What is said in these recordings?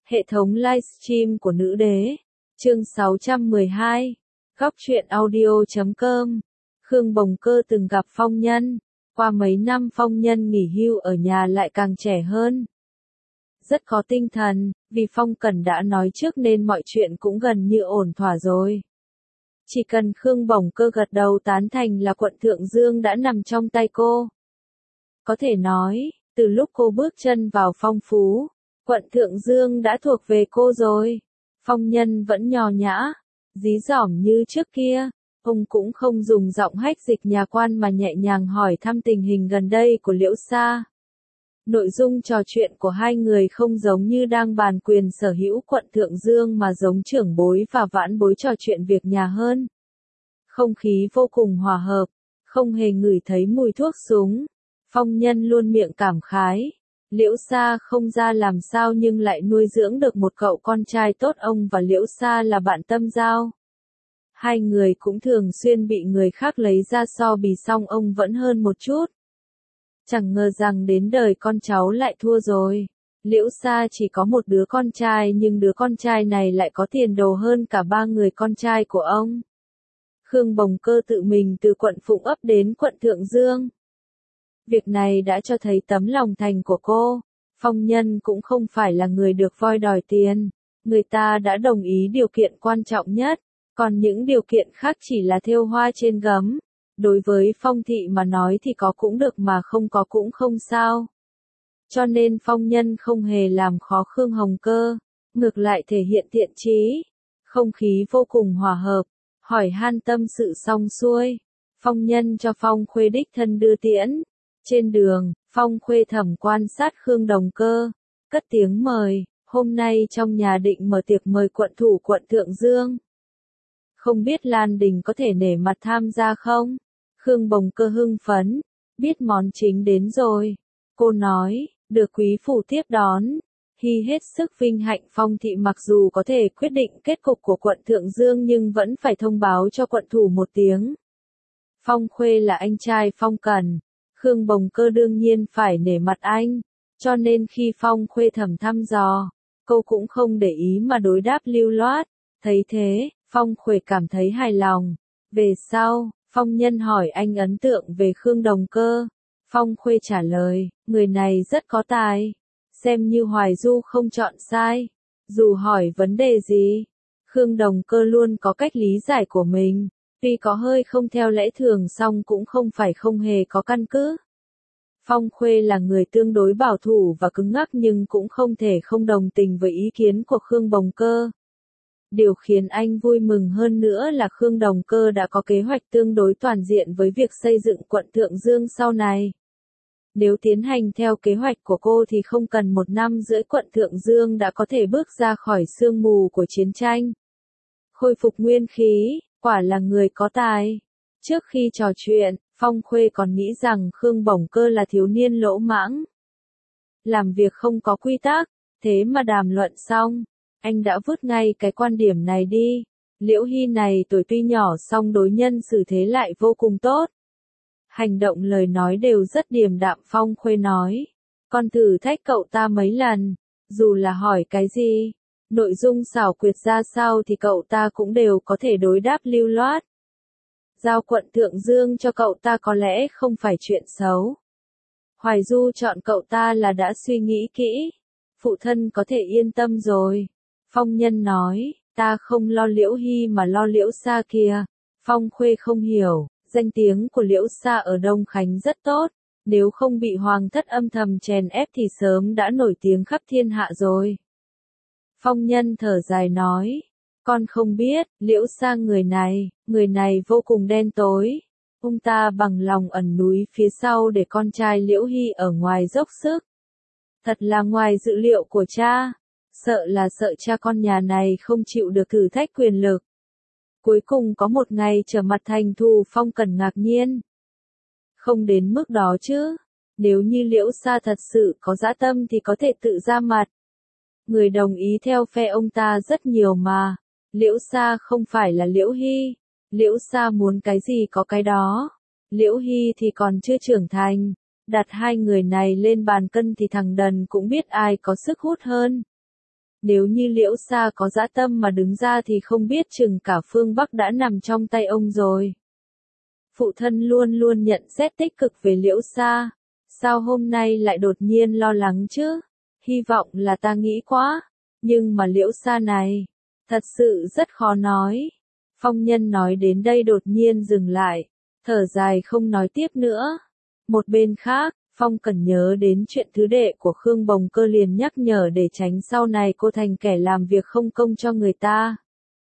Hệ thống livestream của nữ đế. Chương 612. Góc truyện audio.com. Khương Bồng Cơ từng gặp Phong Nhân. Qua mấy năm Phong Nhân nghỉ hưu ở nhà lại càng trẻ hơn. Rất có tinh thần, vì Phong Cẩn đã nói trước nên mọi chuyện cũng gần như ổn thỏa rồi. Chỉ cần Khương Bồng Cơ gật đầu tán thành là quận Thượng Dương đã nằm trong tay cô. Có thể nói, từ lúc cô bước chân vào Phong Phú, quận Thượng Dương đã thuộc về cô rồi. Phong Nhân vẫn nho nhã, dí dỏm như trước kia. Ông cũng không dùng giọng hách dịch nhà quan mà nhẹ nhàng hỏi thăm tình hình gần đây của Liễu Sa. Nội dung trò chuyện của hai người không giống như đang bàn quyền sở hữu quận Thượng Dương mà giống trưởng bối và vãn bối trò chuyện việc nhà hơn. Không khí vô cùng hòa hợp, không hề ngửi thấy mùi thuốc súng. Phong Nhân luôn miệng cảm khái. Liễu Sa không ra làm sao nhưng lại nuôi dưỡng được một cậu con trai tốt. Ông và Liễu Sa là bạn tâm giao. Hai người cũng thường xuyên bị người khác lấy ra so bì, song ông vẫn hơn một chút. Chẳng ngờ rằng đến đời con cháu lại thua rồi. Liễu Sa chỉ có một đứa con trai nhưng đứa con trai này lại có tiền đồ hơn cả ba người con trai của ông. Khương Bồng Cơ tự mình từ quận Phụng Ấp đến quận Thượng Dương. Việc này đã cho thấy tấm lòng thành của cô. Phong Nhân cũng không phải là người được voi đòi tiền. Người ta đã đồng ý điều kiện quan trọng nhất. Còn những điều kiện khác chỉ là thêu hoa trên gấm. Đối với Phong thị mà nói thì có cũng được mà không có cũng không sao. Cho nên Phong Nhân không hề làm khó Khương Hồng Cơ. Ngược lại thể hiện thiện chí. Không khí vô cùng hòa hợp. Hỏi han tâm sự xong xuôi. Phong Nhân cho Phong Khuê đích thân đưa tiễn. Trên đường, Phong Khuê thầm quan sát Khương Đồng Cơ. Cất tiếng mời. Hôm nay trong nhà định mở tiệc mời quận thủ quận Thượng Dương. Không biết Lan Đình có thể nể mặt tham gia không? Khương Bồng Cơ hưng phấn. Biết món chính đến rồi. Cô nói, được quý phủ tiếp đón. Hy hết sức vinh hạnh. Phong thị mặc dù có thể quyết định kết cục của quận Thượng Dương nhưng vẫn phải thông báo cho quận thủ một tiếng. Phong Khuê là anh trai Phong Cẩn. Khương Bồng Cơ đương nhiên phải nể mặt anh. Cho nên khi Phong Khuê thầm thăm dò, cô cũng không để ý mà đối đáp lưu loát. Thấy thế, Phong Khuê cảm thấy hài lòng. Về sau, Phong Nhân hỏi anh ấn tượng về Khương Đồng Cơ. Phong Khuê trả lời, người này rất có tài. Xem như Hoài Du không chọn sai. Dù hỏi vấn đề gì, Khương Đồng Cơ luôn có cách lý giải của mình. Tuy có hơi không theo lẽ thường song cũng không phải không hề có căn cứ. Phong Khuê là người tương đối bảo thủ và cứng ngắc nhưng cũng không thể không đồng tình với ý kiến của Khương Bồng Cơ. Điều khiến anh vui mừng hơn nữa là Khương Đồng Cơ đã có kế hoạch tương đối toàn diện với việc xây dựng quận Thượng Dương sau này. Nếu tiến hành theo kế hoạch của cô thì không cần 1 năm rưỡi quận Thượng Dương đã có thể bước ra khỏi sương mù của chiến tranh. Khôi phục nguyên khí, quả là người có tài. Trước khi trò chuyện, Phong Khuê còn nghĩ rằng Khương Bồng Cơ là thiếu niên lỗ mãng. Làm việc không có quy tắc, thế mà đàm luận xong. Anh đã vứt ngay cái quan điểm này đi. Liễu Hy này tuổi tuy nhỏ song đối nhân xử thế lại vô cùng tốt. Hành động lời nói đều rất điềm đạm. Phong Khuê nói. Con thử thách cậu ta mấy lần. Dù là hỏi cái gì, nội dung xảo quyệt ra sao thì cậu ta cũng đều có thể đối đáp lưu loát. Giao quận Thượng Dương cho cậu ta có lẽ không phải chuyện xấu. Hoài Du chọn cậu ta là đã suy nghĩ kỹ. Phụ thân có thể yên tâm rồi. Phong Nhân nói, ta không lo Liễu Hy mà lo Liễu Sa kìa. Phong Khuê không hiểu, danh tiếng của Liễu Sa ở Đông Khánh rất tốt. Nếu không bị hoàng thất âm thầm chèn ép thì sớm đã nổi tiếng khắp thiên hạ rồi. Phong Nhân thở dài nói, con không biết, Liễu Sa người này vô cùng đen tối. Ông ta bằng lòng ẩn núi phía sau để con trai Liễu Hy ở ngoài dốc sức. Thật là ngoài dự liệu của cha. Sợ cha con nhà này không chịu được thử thách quyền lực. Cuối cùng có một ngày trở mặt thành thù. Phong Cẩn ngạc nhiên. Không đến mức đó chứ. Nếu như Liễu Sa thật sự có dã tâm thì có thể tự ra mặt. Người đồng ý theo phe ông ta rất nhiều mà. Liễu Sa không phải là Liễu Hy. Liễu Sa muốn cái gì có cái đó. Liễu Hy thì còn chưa trưởng thành. Đặt hai người này lên bàn cân thì thằng đần cũng biết ai có sức hút hơn. Nếu như Liễu Sa có dã tâm mà đứng ra thì không biết chừng cả phương Bắc đã nằm trong tay ông rồi. Phụ thân luôn luôn nhận xét tích cực về Liễu Sa. Sao hôm nay lại đột nhiên lo lắng chứ? Hy vọng là ta nghĩ quá. Nhưng mà Liễu Sa này, thật sự rất khó nói. Phong Nhân nói đến đây đột nhiên dừng lại, thở dài không nói tiếp nữa. Một bên khác, Phong Cẩn nhớ đến chuyện thứ đệ của Khương Bồng Cơ liền nhắc nhở để tránh sau này cô thành kẻ làm việc không công cho người ta.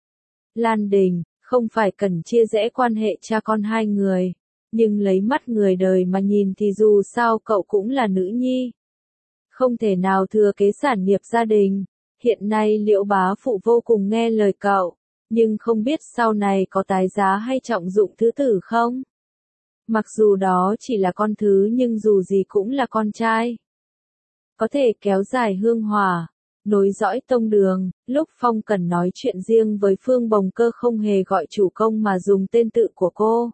Lan Đình, không phải cần chia rẽ quan hệ cha con hai người, nhưng lấy mắt người đời mà nhìn thì dù sao cậu cũng là nữ nhi. Không thể nào thừa kế sản nghiệp gia đình. Hiện nay Liễu bá phụ vô cùng nghe lời cậu, nhưng không biết sau này có tái giá hay trọng dụng thứ tử không? Mặc dù đó chỉ là con thứ nhưng dù gì cũng là con trai. Có thể kéo dài hương hỏa, nối dõi tông đường. Lúc Phong Cẩn nói chuyện riêng với Phương Bồng Cơ không hề gọi chủ công mà dùng tên tự của cô.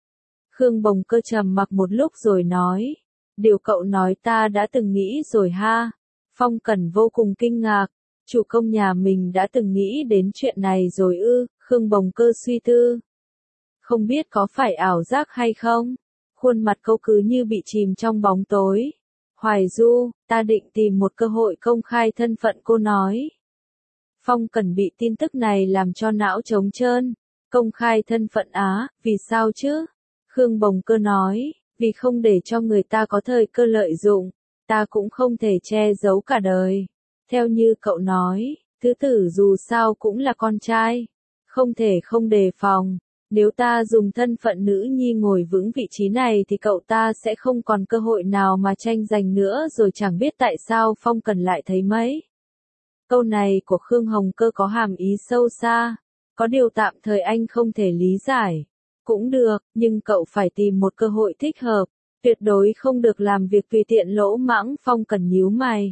Khương Bồng Cơ trầm mặc một lúc rồi nói, điều cậu nói ta đã từng nghĩ rồi ha. Phong Cẩn vô cùng kinh ngạc, chủ công nhà mình đã từng nghĩ đến chuyện này rồi ư? Khương Bồng Cơ suy tư. Không biết có phải ảo giác hay không? Khuôn mặt cô cứ như bị chìm trong bóng tối. Hoài Du, ta định tìm một cơ hội công khai thân phận cô nói. Phong Cẩn bị tin tức này làm cho não trống trơn. Công khai thân phận á, vì sao chứ? Khương Bồng Cơ nói, vì không để cho người ta có thời cơ lợi dụng, ta cũng không thể che giấu cả đời. Theo như cậu nói, thứ tử dù sao cũng là con trai, không thể không đề phòng. Nếu ta dùng thân phận nữ nhi ngồi vững vị trí này thì cậu ta sẽ không còn cơ hội nào mà tranh giành nữa rồi chẳng biết tại sao Phong Cẩn lại thấy mấy. Câu này của Khương Hồng Cơ có hàm ý sâu xa, có điều tạm thời anh không thể lý giải. Cũng được, nhưng cậu phải tìm một cơ hội thích hợp, tuyệt đối không được làm việc tùy tiện lỗ mãng. Phong Cẩn nhíu mày.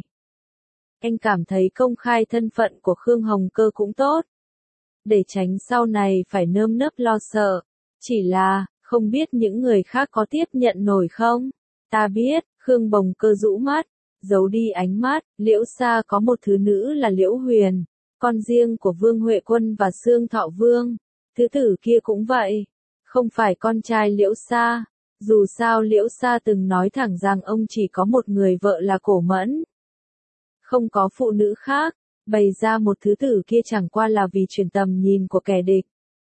Anh cảm thấy công khai thân phận của Khương Hồng Cơ cũng tốt, để tránh sau này phải nơm nớp lo sợ. Chỉ là, không biết những người khác có tiếp nhận nổi không? Ta biết, Khương Bồng Cơ rũ mắt, giấu đi ánh mắt. Liễu Sa có một thứ nữ là Liễu Huyền, con riêng của Vương Huệ Quân và Xương Thọ Vương. Thứ tử kia cũng vậy, không phải con trai Liễu Sa. Dù sao Liễu Sa từng nói thẳng rằng ông chỉ có một người vợ là Cổ Mẫn, không có phụ nữ khác. Bày ra một thứ tử kia chẳng qua là vì chuyển tầm nhìn của kẻ địch.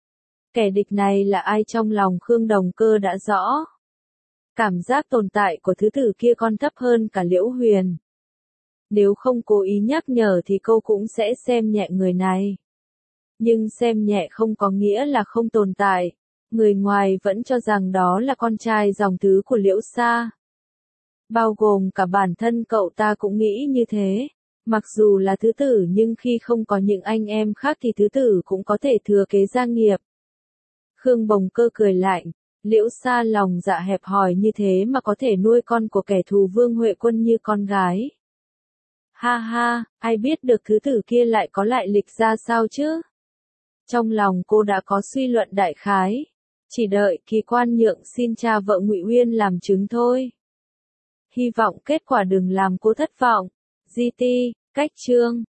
Kẻ địch này là ai trong lòng Khương Đồng Cơ đã rõ. Cảm giác tồn tại của thứ tử kia còn thấp hơn cả Liễu Huyền. Nếu không cố ý nhắc nhở thì cô cũng sẽ xem nhẹ người này. Nhưng xem nhẹ không có nghĩa là không tồn tại. Người ngoài vẫn cho rằng đó là con trai dòng tứ của Liễu Sa. Bao gồm cả bản thân cậu ta cũng nghĩ như thế. Mặc dù là thứ tử nhưng khi không có những anh em khác thì thứ tử cũng có thể thừa kế gia nghiệp. Khương Bồng Cơ cười lạnh, Liễu Sa lòng dạ hẹp hòi như thế mà có thể nuôi con của kẻ thù Vương Huệ Quân như con gái. Ha ha, ai biết được thứ tử kia lại có lại lịch ra sao chứ? Trong lòng cô đã có suy luận đại khái, chỉ đợi Kỳ Quan nhượng xin cha vợ Ngụy Uyên làm chứng thôi. Hy vọng kết quả đừng làm cô thất vọng. GT, cách chương